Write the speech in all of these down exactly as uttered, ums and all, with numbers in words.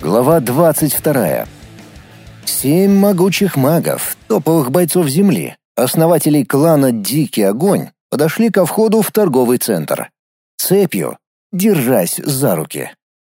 Глава двадцать вторая. Семь могучих магов, топовых бойцов Земли, основателей клана «Дикий огонь», подошли ко входу в торговый центр. Цепью, держась за руки.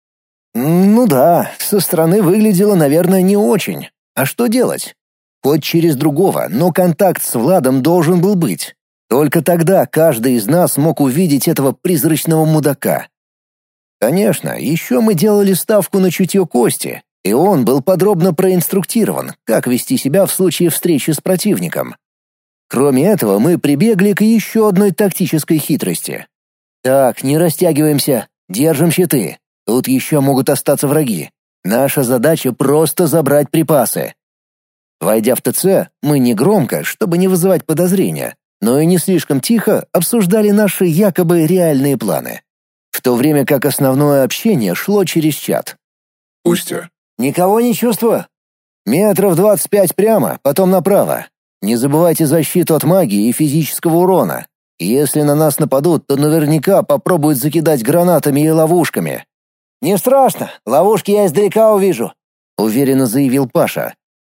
Ну да, со стороны выглядело, наверное, не очень. А что делать? Хоть через другого, но контакт с Владом должен был быть. Только тогда каждый из нас мог увидеть этого призрачного мудака. Конечно, еще мы делали ставку на чутье Кости, и он был подробно проинструктирован, как вести себя в случае встречи с противником. Кроме этого, мы прибегли к еще одной тактической хитрости. Так, не растягиваемся, держим щиты. Тут еще могут остаться враги. Наша задача просто забрать припасы. Войдя в ТЦ, мы негромко, чтобы не вызывать подозрения, но и не слишком тихо обсуждали наши якобы реальные планы. В то время как основное общение шло через чат. Костя. «Никого не чувствую. Метров двадцать пять прямо, потом направо. Не забывайте защиту от магии и физического урона. Если на нас нападут, то наверняка попробуют закидать гранатами и ловушками». «Не страшно, ловушки я издалека увижу», — уверенно заявил Паша.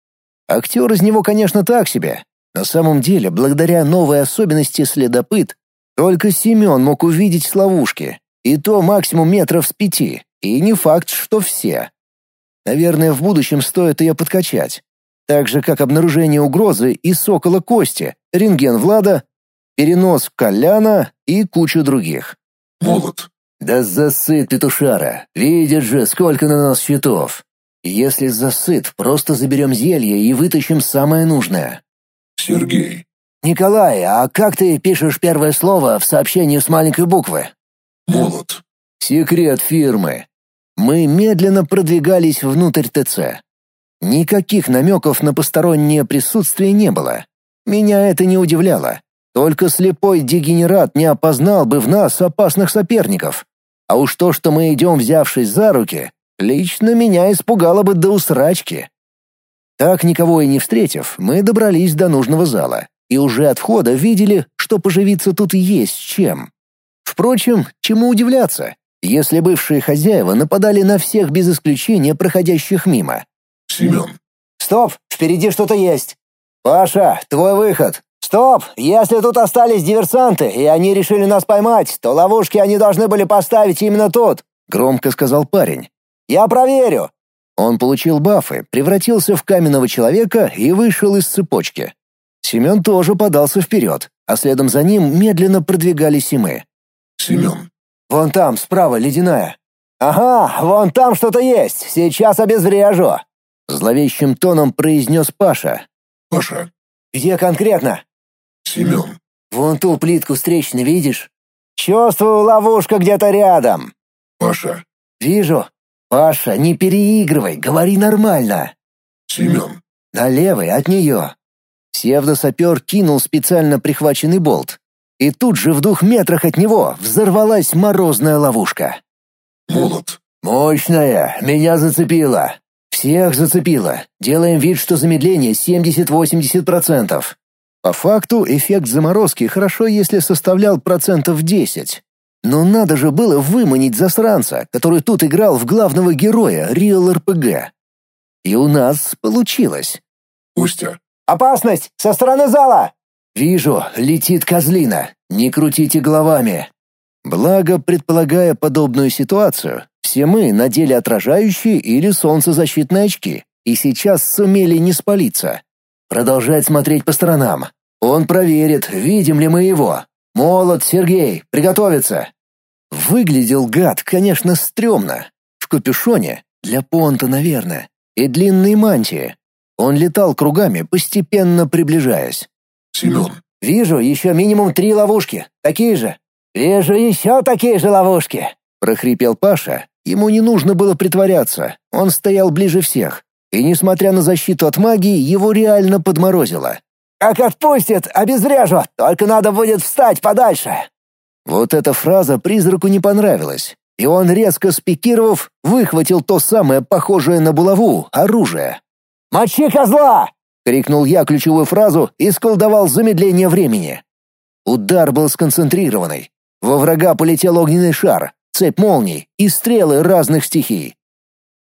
Актер из него, конечно, так себе. На самом деле, благодаря новой особенности следопыт, только Семен мог увидеть ловушки. И то максимум метров с пяти, и не факт, что все. Наверное, в будущем стоит ее подкачать. Так же, как обнаружение угрозы и сокола Кости, рентген Влада, перенос Коляна и кучу других. Молот. Да засыт петушара, видит же, сколько на нас щитов. Если засыт, просто заберем зелье и вытащим самое нужное. Сергей. Николай, а как ты пишешь первое слово в сообщении с маленькой буквы? Молот. Секрет фирмы. Мы медленно продвигались внутрь ТЦ. Никаких намеков на постороннее присутствие не было. Меня это не удивляло. Только слепой дегенерат не опознал бы в нас опасных соперников. А уж то, что мы идем, взявшись за руки, лично меня испугало бы до усрачки. Так, никого и не встретив, мы добрались до нужного зала. И уже от входа видели, что поживиться тут есть чем. Впрочем, чему удивляться, если бывшие хозяева нападали на всех без исключения проходящих мимо. Семен. «Стоп, впереди что-то есть!» «Паша, твой выход!» «Стоп! Если тут остались диверсанты, и они решили нас поймать, то ловушки они должны были поставить именно тут», — громко сказал парень. «Я проверю!» Он получил бафы, превратился в каменного человека и вышел из цепочки. Семен тоже подался вперед, а следом за ним медленно продвигались и мы. Семен. «Вон там, справа, ледяная». «Ага, вон там что-то есть, сейчас обезврежу», — зловещим тоном произнес Паша. Паша. «Где конкретно?» Семен. «Вон ту плитку встречной видишь?» «Чувствую, ловушка где-то рядом». Паша. «Вижу». «Паша, не переигрывай, говори нормально». Семен. «На левой от нее». Псевдосапер кинул специально прихваченный болт. И тут же в двух метрах от него взорвалась морозная ловушка. Молот. «Мощная, меня зацепила. Всех зацепила. Делаем вид, что замедление семьдесят-восемьдесят процентов. По факту эффект заморозки хорошо, если составлял процентов десять. Но надо же было выманить засранца, который тут играл в главного героя Real эр пи джи. И у нас получилось. Костя. «Опасность! Со стороны зала!» «Вижу, летит козлина. Не крутите головами». Благо, предполагая подобную ситуацию, все мы надели отражающие или солнцезащитные очки и сейчас сумели не спалиться. Продолжать смотреть по сторонам. Он проверит, видим ли мы его. «Молот, Сергей, приготовиться!» Выглядел гад, конечно, стрёмно. В капюшоне, для понта, наверное, и длинной мантии. Он летал кругами, постепенно приближаясь. Семен. «Вижу еще минимум три ловушки. Такие же». «Вижу еще такие же ловушки», — прохрипел Паша. Ему не нужно было притворяться. Он стоял ближе всех. И, несмотря на защиту от магии, его реально подморозило. «Как отпустит, обезврежу, только надо будет встать подальше». Вот эта фраза призраку не понравилась. И он, резко спикировав, выхватил то самое, похожее на булаву, оружие. «Мочи козла!» — крикнул я ключевую фразу и сколдовал замедление времени. Удар был сконцентрированный. Во врага полетел огненный шар, цепь молний и стрелы разных стихий.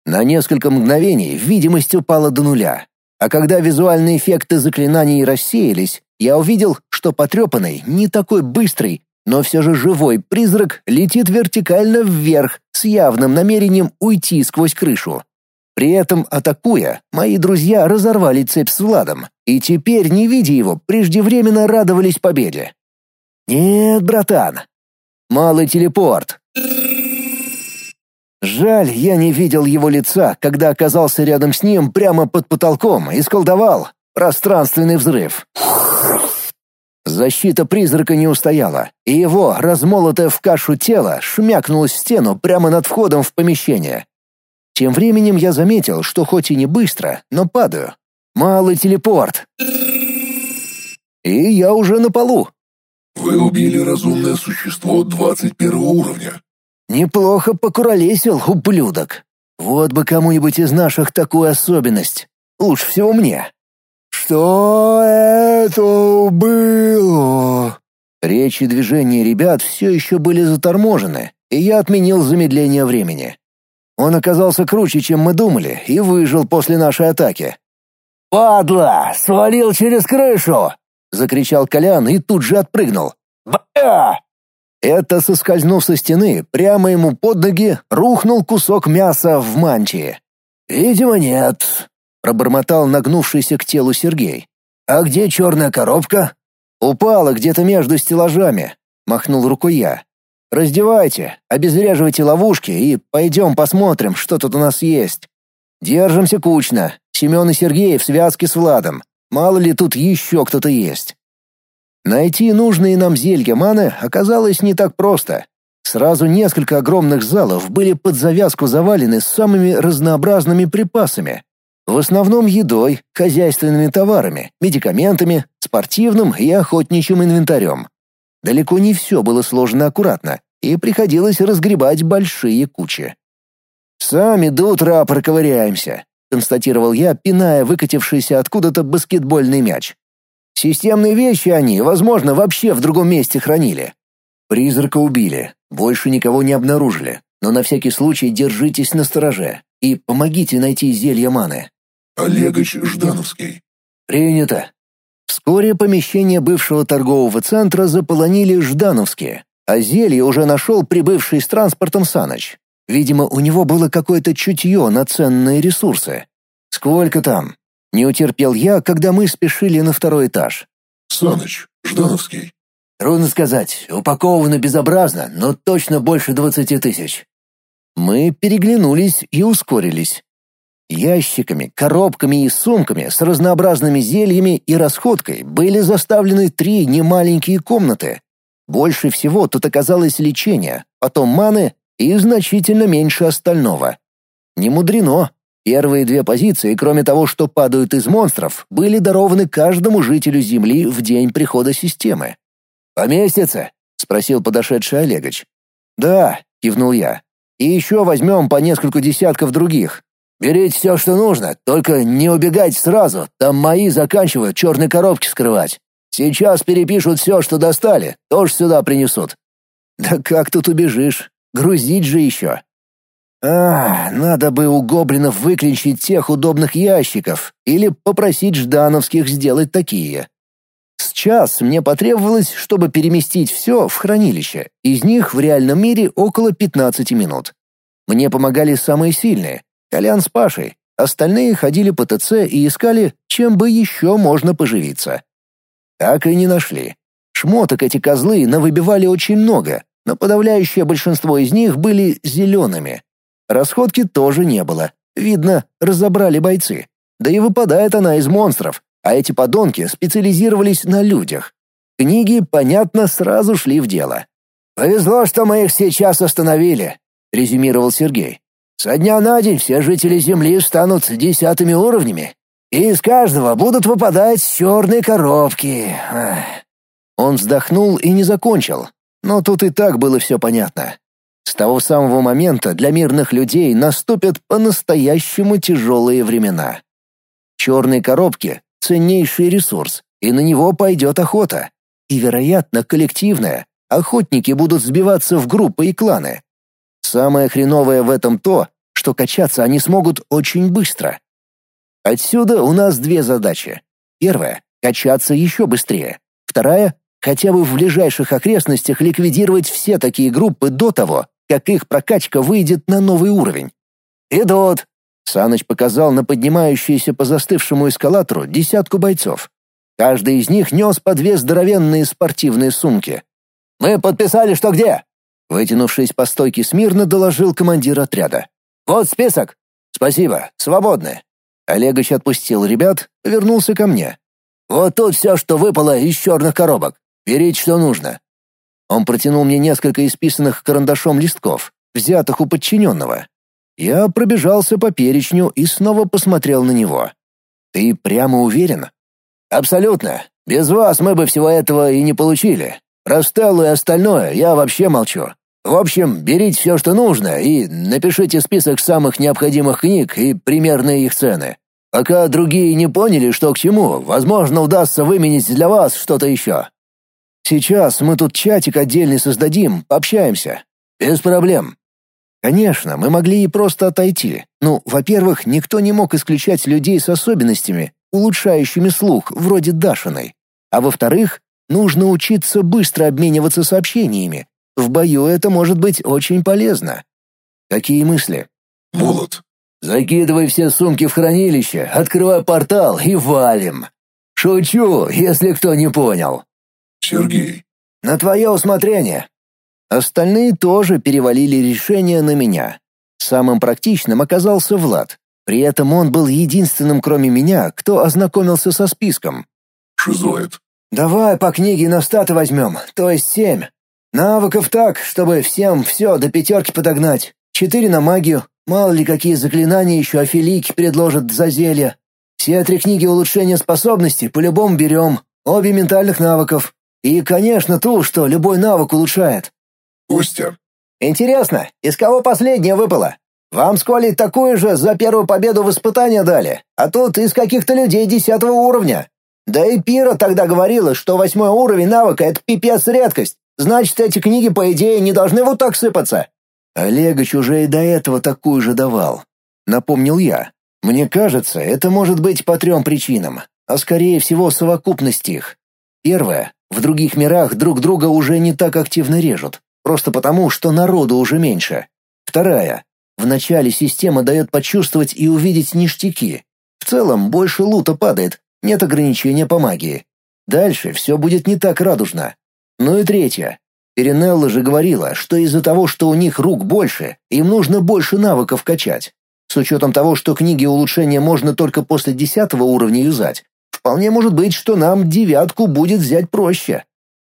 На несколько мгновений видимость упала до нуля, а когда визуальные эффекты заклинаний рассеялись, я увидел, что потрепанный, не такой быстрый, но все же живой призрак летит вертикально вверх с явным намерением уйти сквозь крышу. При этом, атакуя, мои друзья разорвали цепь с Владом, и теперь, не видя его, преждевременно радовались победе. «Нет, братан, малый телепорт». Жаль, я не видел его лица, когда оказался рядом с ним прямо под потолком и сколдовал пространственный взрыв. Защита призрака не устояла, и его, размолотое в кашу тело, шмякнулось в стену прямо над входом в помещение. Тем временем я заметил, что хоть и не быстро, но падаю. Малый телепорт. И я уже на полу. Вы убили разумное существо двадцать первого уровня. Неплохо покуролесил, ублюдок. Вот бы кому-нибудь из наших такую особенность. Лучше всего мне. Что это было? Речь и движения ребят все еще были заторможены, и я отменил замедление времени. Он оказался круче, чем мы думали, и выжил после нашей атаки. «Падла! Свалил через крышу!» — закричал Колян и тут же отпрыгнул. «Бля!» Это, соскользнув со стены, прямо ему под ноги рухнул кусок мяса в мантии. «Видимо, нет», — пробормотал нагнувшийся к телу Сергей. «А где черная коробка?» «Упала где-то между стеллажами», — махнул рукой я. «Раздевайте, обезвреживайте ловушки и пойдем посмотрим, что тут у нас есть. Держимся кучно. Семен и Сергей в связке с Владом. Мало ли тут еще кто-то есть». Найти нужные нам зелья маны оказалось не так просто. Сразу несколько огромных залов были под завязку завалены самыми разнообразными припасами. В основном едой, хозяйственными товарами, медикаментами, спортивным и охотничьим инвентарем. Далеко не все было сложено аккуратно, и приходилось разгребать большие кучи. «Сами до утра проковыряемся», — констатировал я, пиная выкатившийся откуда-то баскетбольный мяч. «Системные вещи они, возможно, вообще в другом месте хранили». Призрака убили, больше никого не обнаружили, но на всякий случай держитесь настороже и помогите найти зелье маны. Олегович Ждановский. Принято. Вскоре помещение бывшего торгового центра заполонили ждановские, а зелье уже нашел прибывший с транспортом Саныч. Видимо, у него было какое-то чутье на ценные ресурсы. «Сколько там?» Не утерпел я, когда мы спешили на второй этаж. Саныч, Ждановский. Трудно сказать, упаковано безобразно, но точно больше двадцати тысяч. Мы переглянулись и ускорились. Ящиками, коробками и сумками с разнообразными зельями и расходкой были заставлены три немаленькие комнаты. Больше всего тут оказалось лечения, потом маны и значительно меньше остального. Не мудрено. Первые две позиции, кроме того, что падают из монстров, были дарованы каждому жителю Земли в день прихода системы. «Поместится?» — спросил подошедший Олегович. «Да», — кивнул я. «И еще возьмем по несколько десятков других. Берите все, что нужно, только не убегайте сразу, там мои заканчивают черные коробки скрывать. Сейчас перепишут все, что достали, тоже сюда принесут». «Да как тут убежишь? Грузить же еще». А, надо бы у гоблинов выклинчить тех удобных ящиков или попросить ждановских сделать такие. С час мне потребовалось, чтобы переместить все в хранилище, из них в реальном мире около пятнадцати минут. Мне помогали самые сильные — Колян с Пашей, остальные ходили по ТЦ и искали, чем бы еще можно поживиться. Так и не нашли. Шмоток эти козлы навыбивали очень много, но подавляющее большинство из них были зелеными. Расходки тоже не было. Видно, разобрали бойцы. Да и выпадает она из монстров, а эти подонки специализировались на людях. Книги, понятно, сразу шли в дело. «Повезло, что мы их сейчас остановили», — резюмировал Сергей. «Со дня на день все жители Земли станут десятыми уровнями, и из каждого будут выпадать черные коробки». Ах. Он вздохнул и не закончил, но тут и так было все понятно. С того самого момента для мирных людей наступят по-настоящему тяжелые времена. Черные коробки — ценнейший ресурс, и на него пойдет охота. И, вероятно, коллективная. Охотники будут сбиваться в группы и кланы. Самое хреновое в этом то, что качаться они смогут очень быстро. Отсюда у нас две задачи. Первая — качаться еще быстрее. Вторая — хотя бы в ближайших окрестностях ликвидировать все такие группы до того, как их прокачка выйдет на новый уровень. «Идут!» — Саныч показал на поднимающуюся по застывшему эскалатору десятку бойцов. Каждый из них нес по две здоровенные спортивные сумки. «Мы подписали, что где?» Вытянувшись по стойке смирно, доложил командир отряда. «Вот список!» «Спасибо, свободны!» Олегович отпустил ребят, повернулся ко мне. «Вот тут все, что выпало из черных коробок. Берите, что нужно». Он протянул мне несколько исписанных карандашом листков, взятых у подчиненного. Я пробежался по перечню и снова посмотрел на него. «Ты прямо уверен?» «Абсолютно. Без вас мы бы всего этого и не получили. Про Стеллу и остальное я вообще молчу. В общем, берите все, что нужно, и напишите список самых необходимых книг и примерные их цены. Пока другие не поняли, что к чему, возможно, удастся выменить для вас что-то еще. Сейчас мы тут чатик отдельный создадим, пообщаемся. Без проблем». Конечно, мы могли и просто отойти. Ну, во-первых, никто не мог исключать людей с особенностями, улучшающими слух, вроде Дашиной. А во-вторых, нужно учиться быстро обмениваться сообщениями. В бою это может быть очень полезно. Какие мысли? Молот. Закидывай все сумки в хранилище, открывай портал и валим. Шучу, если кто не понял. Сергей. На твое усмотрение. Остальные тоже перевалили решение на меня. Самым практичным оказался Влад. При этом он был единственным, кроме меня, кто ознакомился со списком. Шизоид. Давай по книге на статы возьмем, то есть семь. Навыков так, чтобы всем все до пятерки подогнать. Четыре на магию. Мало ли какие заклинания еще Афилийки предложат за зелья. Все три книги улучшения способностей по-любому берем. Обе ментальных навыков. И, конечно, ту, что любой навык улучшает. Костя. Интересно, из кого последнее выпало? Вам с Колей такую же за первую победу в испытании дали, а тут из каких-то людей десятого уровня. Да и Пира тогда говорила, что восьмой уровень навыка — это пипец редкость. Значит, эти книги, по идее, не должны вот так сыпаться. Олегович уже и до этого такую же давал. Напомнил я. Мне кажется, это может быть по трем причинам, а скорее всего совокупность их. Первое. В других мирах друг друга уже не так активно режут, просто потому, что народу уже меньше. Вторая. В начале система дает почувствовать и увидеть ништяки. В целом больше лута падает, нет ограничения по магии. Дальше все будет не так радужно. Ну и третье. Перинелла же говорила, что из-за того, что у них рук больше, им нужно больше навыков качать. С учетом того, что книги улучшения можно только после десятого уровня юзать, вполне может быть, что нам девятку будет взять проще.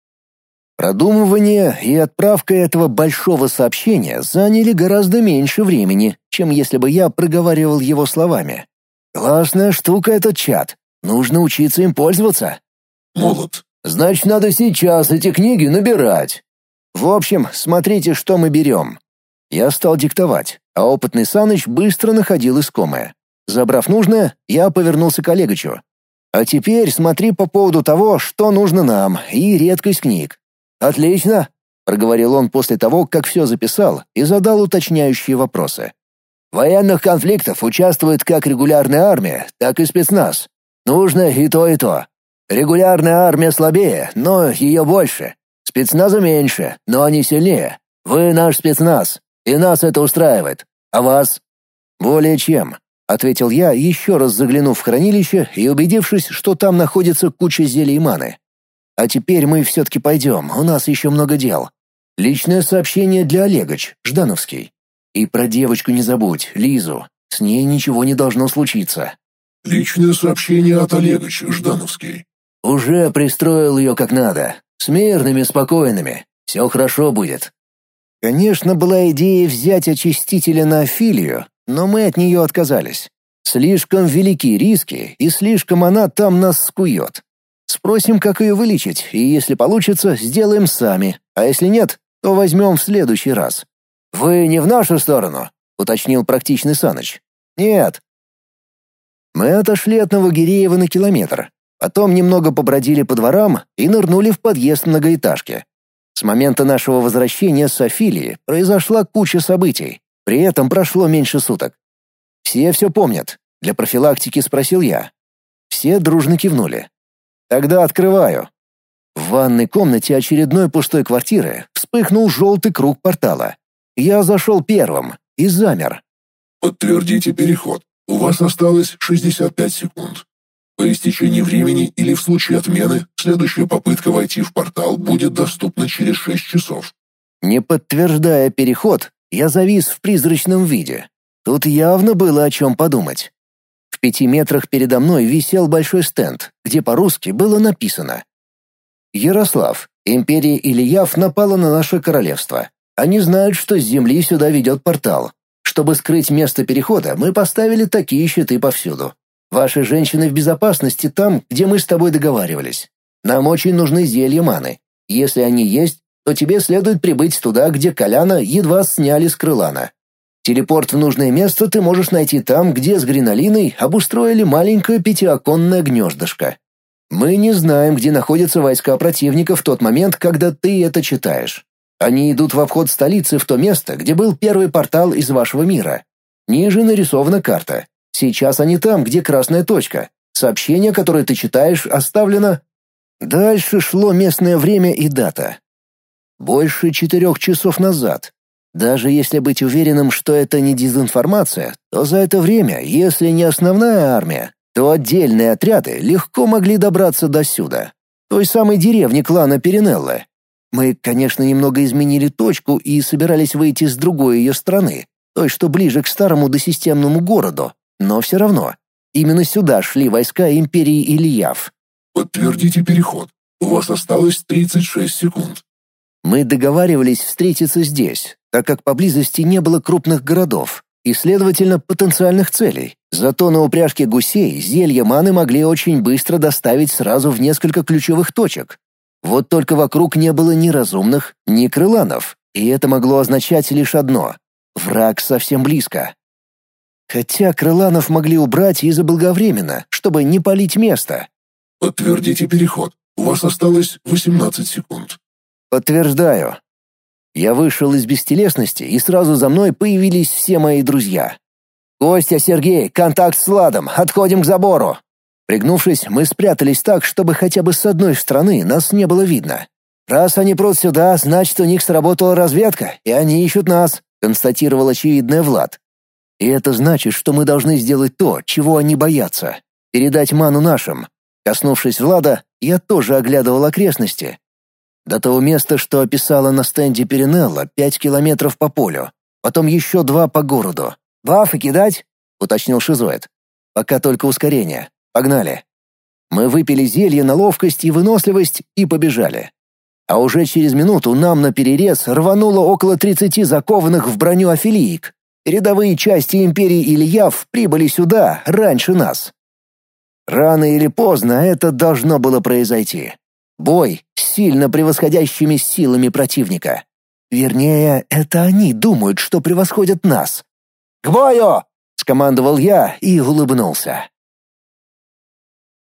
Продумывание и отправка этого большого сообщения заняли гораздо меньше времени, чем если бы я проговаривал его словами. Классная штука этот чат. Нужно учиться им пользоваться. Молот. Значит, надо сейчас эти книги набирать. В общем, смотрите, что мы берем. Я стал диктовать, а опытный Саныч быстро находил искомое. Забрав нужное, я повернулся к Олеговичу. А теперь смотри по поводу того, что нужно нам, и редкость книг. «Отлично», — проговорил он после того, как все записал, и задал уточняющие вопросы. «В военных конфликтах участвует как регулярная армия, так и спецназ. Нужно и то, и то. Регулярная армия слабее, но ее больше. Спецназа меньше, но они сильнее. Вы наш спецназ, и нас это устраивает. А вас?» «Более чем», — ответил я, еще раз заглянув в хранилище и убедившись, что там находится куча зелий маны. «А теперь мы все-таки пойдем, у нас еще много дел. Личное сообщение для Олегович, Ждановский. И про девочку не забудь, Лизу. С ней ничего не должно случиться». Личное сообщение от Олеговича, Ждановский. «Уже пристроил ее как надо. С мирными, спокойными. Все хорошо будет». Конечно, была идея взять очистителя на Афилию, но мы от нее отказались. Слишком велики риски, и слишком она там нас скует. Спросим, как ее вылечить, и если получится, сделаем сами, а если нет, то возьмем в следующий раз. «Вы не в нашу сторону?» — уточнил практичный Саныч. «Нет». Мы отошли от Новогиреева на километр, потом немного побродили по дворам и нырнули в подъезд многоэтажки. С момента нашего возвращения с Афилии произошла куча событий. При этом прошло меньше суток. Все все помнят? Для профилактики спросил я. Все дружно кивнули. Тогда открываю. В ванной комнате очередной пустой квартиры вспыхнул желтый круг портала. Я зашел первым и замер. Подтвердите переход. У вас осталось шестьдесят пять секунд. По истечении времени или в случае отмены, следующая попытка войти в портал будет доступна через шесть часов. Не подтверждая переход, я завис в призрачном виде. Тут явно было о чем подумать. В пяти метрах передо мной висел большой стенд, где по-русски было написано: «Ярослав, империя Ильяв напала на наше королевство. Они знают, что с земли сюда ведет портал. Чтобы скрыть место перехода, мы поставили такие щиты повсюду. Ваши женщины в безопасности там, где мы с тобой договаривались. Нам очень нужны зелья маны. Если они есть, то тебе следует прибыть туда, где Коляна едва сняли с крылана. Телепорт в нужное место ты можешь найти там, где с Гринолиной обустроили маленькое пятиоконное гнездышко. Мы не знаем, где находятся войска противника в тот момент, когда ты это читаешь. Они идут в обход столицы в то место, где был первый портал из вашего мира. Ниже нарисована карта. Сейчас они там, где красная точка. Сообщение, которое ты читаешь, оставлено... Дальше шло местное время и дата. Больше четырех часов назад. Даже если быть уверенным, что это не дезинформация, то за это время, если не основная армия, то отдельные отряды легко могли добраться до сюда, той самой деревни клана Перинелла. Мы, конечно, немного изменили точку и собирались выйти с другой ее стороны, той, что ближе к старому досистемному городу, но все равно. Именно сюда шли войска империи Ильяв. Подтвердите переход. У вас осталось тридцать шесть секунд. Мы договаривались встретиться здесь, так как поблизости не было крупных городов и, следовательно, потенциальных целей. Зато на упряжке гусей зелья маны могли очень быстро доставить сразу в несколько ключевых точек. Вот только вокруг не было ни разумных, ни крыланов, и это могло означать лишь одно — враг совсем близко. Хотя крыланов могли убрать и заблаговременно, чтобы не палить место. Подтвердите переход. У вас осталось восемнадцать секунд. Подтверждаю. Я вышел из бестелесности, и сразу за мной появились все мои друзья. «Костя, Сергей, контакт с Владом, отходим к забору!» Пригнувшись, мы спрятались так, чтобы хотя бы с одной стороны нас не было видно. «Раз они прут сюда, значит, у них сработала разведка, и они ищут нас», констатировал очевидное Влад. «И это значит, что мы должны сделать то, чего они боятся — передать ману нашим». Коснувшись Влада, я тоже оглядывал окрестности. До того места, что описала на стенде Перинелла, пять километров по полю, потом еще два по городу. «Бафы кидать?» — уточнил Шизоид. «Пока только ускорение. Погнали». Мы выпили зелье на ловкость и выносливость и побежали. А уже через минуту нам наперерез рвануло около тридцати закованных в броню афилиек. Передовые части империи Ильяв прибыли сюда раньше нас. Рано или поздно это должно было произойти. Бой с сильно превосходящими силами противника. Вернее, это они думают, что превосходят нас. «К бою!» — скомандовал я и улыбнулся.